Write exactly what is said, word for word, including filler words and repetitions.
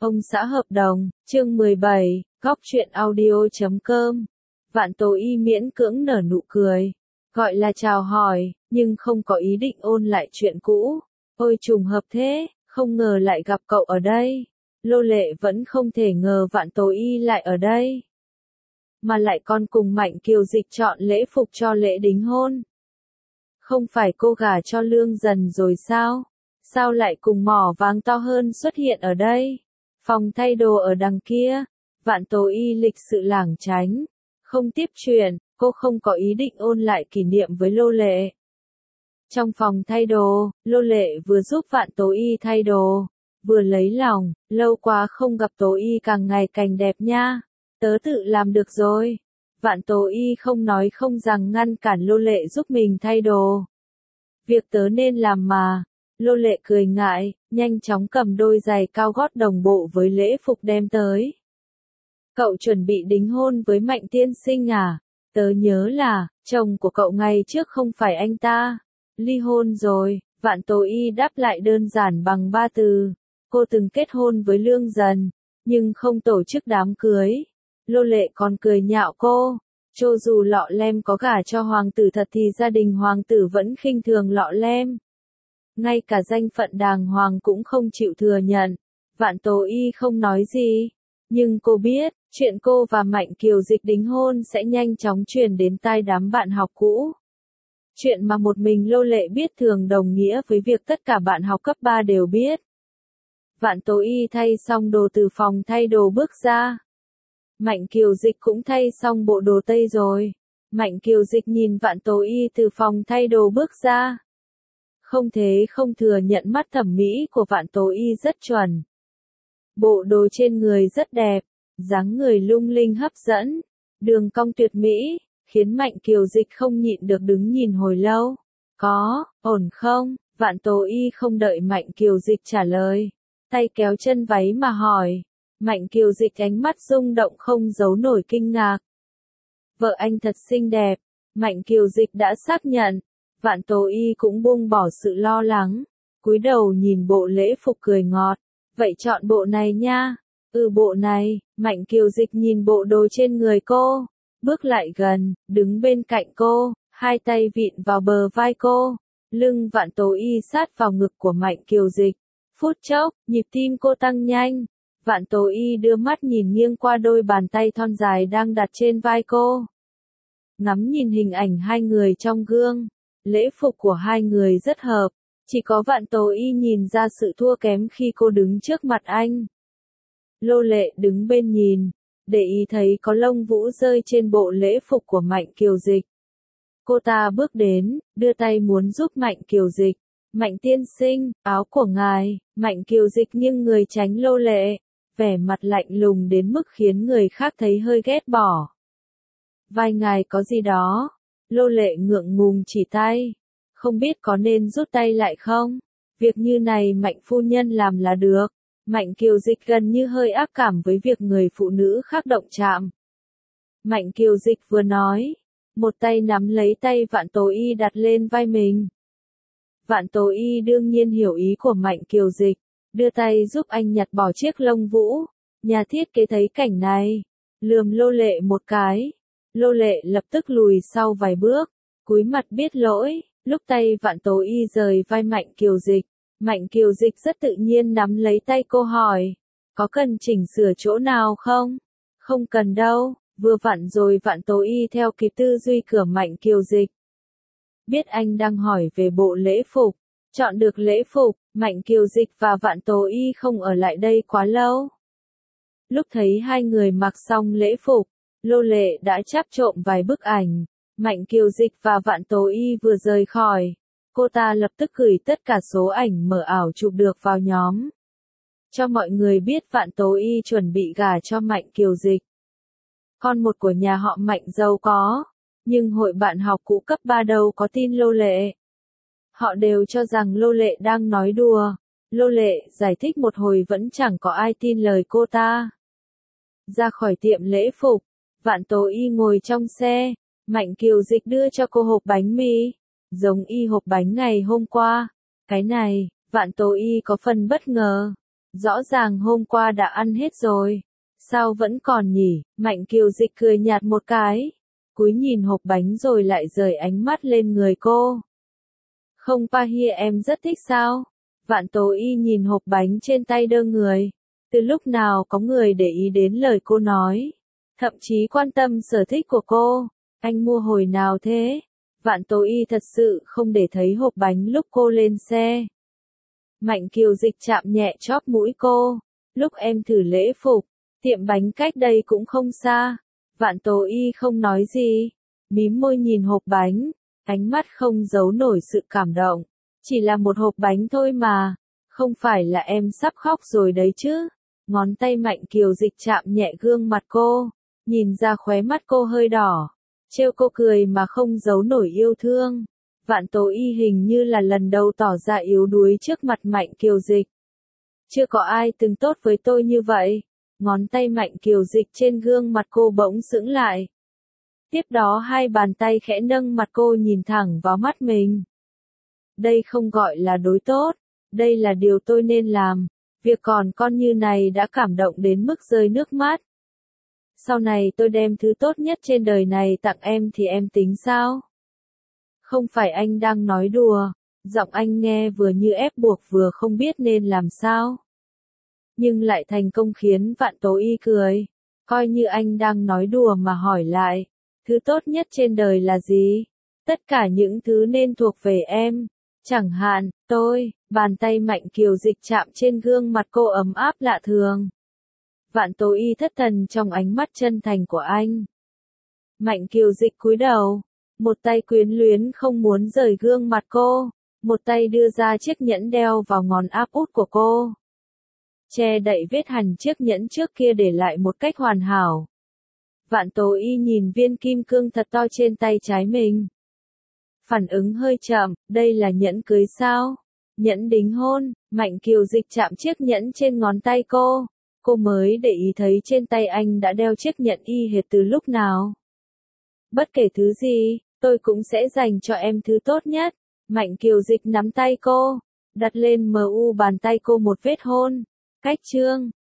Ông xã hợp đồng, chương mười bảy, góc truyện audio chấm com. Vạn Tố Y miễn cưỡng nở nụ cười, gọi là chào hỏi, nhưng không có ý định ôn lại chuyện cũ. Ôi trùng hợp thế, không ngờ lại gặp cậu ở đây. Lô Lệ vẫn không thể ngờ Vạn Tố Y lại ở đây. Mà lại còn cùng Mạnh Kiều Dịch chọn lễ phục cho lễ đính hôn. Không phải cô gả cho Lương Dần rồi sao? Sao lại cùng mỏ vàng to hơn xuất hiện ở đây? Phòng thay đồ ở đằng kia. Vạn Tố Y lịch sự lảng tránh, không tiếp chuyện, cô không có ý định ôn lại kỷ niệm với Lô Lệ. Trong phòng thay đồ, Lô Lệ vừa giúp Vạn Tố Y thay đồ, vừa lấy lòng, lâu quá không gặp Tố Y càng ngày càng đẹp nha. Tớ tự làm được rồi. Vạn Tố Y không nói không rằng ngăn cản Lô Lệ giúp mình thay đồ. Việc tớ nên làm mà. Lô Lệ cười ngại, nhanh chóng cầm đôi giày cao gót đồng bộ với lễ phục đem tới. Cậu chuẩn bị đính hôn với Mạnh tiên sinh à? Tớ nhớ là, chồng của cậu ngày trước không phải anh ta. Ly hôn rồi. Vạn Tố Y đáp lại đơn giản bằng ba từ. Cô từng kết hôn với Lương Dần, nhưng không tổ chức đám cưới. Lô Lệ còn cười nhạo cô. Cho dù Lọ Lem có gả cho hoàng tử thật thì gia đình hoàng tử vẫn khinh thường Lọ Lem. Ngay cả danh phận đàng hoàng cũng không chịu thừa nhận. Vạn Tố Y không nói gì. Nhưng cô biết, chuyện cô và Mạnh Kiều Dịch đính hôn sẽ nhanh chóng truyền đến tai đám bạn học cũ. Chuyện mà một mình Lô Lệ biết thường đồng nghĩa với việc tất cả bạn học cấp ba đều biết. Vạn Tố Y thay xong đồ từ phòng thay đồ bước ra. Mạnh Kiều Dịch cũng thay xong bộ đồ tây rồi. Mạnh Kiều Dịch nhìn Vạn Tố Y từ phòng thay đồ bước ra. Không thế không thừa nhận mắt thẩm mỹ của Vạn Tố Y rất chuẩn. Bộ đồ trên người rất đẹp, dáng người lung linh hấp dẫn, đường cong tuyệt mỹ, khiến Mạnh Kiều Dịch không nhịn được đứng nhìn hồi lâu. Có, ổn không? Vạn Tố Y không đợi Mạnh Kiều Dịch trả lời, tay kéo chân váy mà hỏi. Mạnh Kiều Dịch ánh mắt rung động không giấu nổi kinh ngạc. Vợ anh thật xinh đẹp. Mạnh Kiều Dịch đã xác nhận. Vạn Tố Y cũng buông bỏ sự lo lắng, cúi đầu nhìn bộ lễ phục cười ngọt. Vậy chọn bộ này nha. Ừ bộ này. Mạnh Kiều Dịch nhìn bộ đồ trên người cô, bước lại gần, đứng bên cạnh cô, hai tay vịn vào bờ vai cô. Lưng Vạn Tố Y sát vào ngực của Mạnh Kiều Dịch. Phút chốc, nhịp tim cô tăng nhanh. Vạn Tố Y đưa mắt nhìn nghiêng qua đôi bàn tay thon dài đang đặt trên vai cô. Ngắm nhìn hình ảnh hai người trong gương. Lễ phục của hai người rất hợp, chỉ có Vạn Tố Y nhìn ra sự thua kém khi cô đứng trước mặt anh. Lô Lệ đứng bên nhìn, để ý thấy có lông vũ rơi trên bộ lễ phục của Mạnh Kiều Dịch. Cô ta bước đến, đưa tay muốn giúp Mạnh Kiều Dịch. Mạnh tiên sinh, áo của ngài. Mạnh Kiều Dịch nghiêng người tránh Lô Lệ, vẻ mặt lạnh lùng đến mức khiến người khác thấy hơi ghét bỏ. Vai ngài có gì đó? Lô Lệ ngượng ngùng chỉ tay. Không biết có nên rút tay lại không? Việc như này Mạnh phu nhân làm là được. Mạnh Kiều Dịch gần như hơi ác cảm với việc người phụ nữ khác động chạm. Mạnh Kiều Dịch vừa nói, một tay nắm lấy tay Vạn Tố Y đặt lên vai mình. Vạn Tố Y đương nhiên hiểu ý của Mạnh Kiều Dịch, đưa tay giúp anh nhặt bỏ chiếc lông vũ. Nhà thiết kế thấy cảnh này, lườm Lô Lệ một cái. Lô Lệ lập tức lùi sau vài bước, cúi mặt biết lỗi. Lúc tay Vạn Tố Y rời vai Mạnh Kiều Dịch, Mạnh Kiều Dịch rất tự nhiên nắm lấy tay cô hỏi, có cần chỉnh sửa chỗ nào không? Không cần đâu. Vừa vặn rồi Vạn Tố Y theo kịp tư duy của Mạnh Kiều Dịch. Biết anh đang hỏi về bộ lễ phục, chọn được lễ phục, Mạnh Kiều Dịch và Vạn Tố Y không ở lại đây quá lâu. Lúc thấy hai người mặc xong lễ phục, Lô Lệ đã cháp trộm vài bức ảnh. Mạnh Kiều Dịch và Vạn Tố Y vừa rời khỏi, cô ta lập tức gửi tất cả số ảnh mờ ảo chụp được vào nhóm, cho mọi người biết Vạn Tố Y chuẩn bị gả cho Mạnh Kiều Dịch. Con một của nhà họ Mạnh giàu có, nhưng hội bạn học cũ cấp ba đâu có tin Lô Lệ. Họ đều cho rằng Lô Lệ đang nói đùa. Lô Lệ giải thích một hồi vẫn chẳng có ai tin lời cô ta. Ra khỏi tiệm lễ phục, Vạn Tố Y ngồi trong xe. Mạnh Kiều Dịch đưa cho cô hộp bánh mì, giống y hộp bánh ngày hôm qua. Cái này, Vạn Tố Y có phần bất ngờ. Rõ ràng hôm qua đã ăn hết rồi. Sao vẫn còn nhỉ? Mạnh Kiều Dịch cười nhạt một cái. Cúi nhìn hộp bánh rồi lại rời ánh mắt lên người cô. Không pa hia em rất thích sao? Vạn Tố Y nhìn hộp bánh trên tay đơ người. Từ lúc nào có người để ý đến lời cô nói. Thậm chí quan tâm sở thích của cô. Anh mua hồi nào thế? Vạn Tố Y thật sự không để thấy hộp bánh lúc cô lên xe. Mạnh Kiều Dịch chạm nhẹ chóp mũi cô. Lúc em thử lễ phục, tiệm bánh cách đây cũng không xa. Vạn Tố Y không nói gì. Mím môi nhìn hộp bánh. Ánh mắt không giấu nổi sự cảm động. Chỉ là một hộp bánh thôi mà. Không phải là em sắp khóc rồi đấy chứ. Ngón tay Mạnh Kiều Dịch chạm nhẹ gương mặt cô. Nhìn ra khóe mắt cô hơi đỏ. Trêu cô cười mà không giấu nổi yêu thương. Vạn Tố Y hình như là lần đầu tỏ ra yếu đuối trước mặt Mạnh Kiều Dịch. Chưa có ai từng tốt với tôi như vậy. Ngón tay Mạnh Kiều Dịch trên gương mặt cô bỗng sững lại. Tiếp đó hai bàn tay khẽ nâng mặt cô nhìn thẳng vào mắt mình. Đây không gọi là đối tốt. Đây là điều tôi nên làm. Việc còn con như này đã cảm động đến mức rơi nước mắt. Sau này tôi đem thứ tốt nhất trên đời này tặng em thì em tính sao? Không phải anh đang nói đùa. Giọng anh nghe vừa như ép buộc vừa không biết nên làm sao. Nhưng lại thành công khiến Vạn Tố Y cười. Coi như anh đang nói đùa mà hỏi lại. Thứ tốt nhất trên đời là gì? Tất cả những thứ nên thuộc về em. Chẳng hạn, tôi, bàn tay Mạnh Kiều Dịch chạm trên gương mặt cô ấm áp lạ thường. Vạn Tố Y thất thần trong ánh mắt chân thành của anh. Mạnh Kiều Dịch cúi đầu. Một tay quyến luyến không muốn rời gương mặt cô. Một tay đưa ra chiếc nhẫn đeo vào ngón áp út của cô. Che đậy vết hằn chiếc nhẫn trước kia để lại một cách hoàn hảo. Vạn Tố Y nhìn viên kim cương thật to trên tay trái mình. Phản ứng hơi chậm, đây là nhẫn cưới sao? Nhẫn đính hôn. Mạnh Kiều Dịch chạm chiếc nhẫn trên ngón tay cô. Cô mới để ý thấy trên tay anh đã đeo chiếc nhẫn y hệt từ lúc nào. Bất kể thứ gì, tôi cũng sẽ dành cho em thứ tốt nhất. Mạnh Kiều Dịch nắm tay cô, đặt lên mu bàn tay cô một vết hôn. Cách chương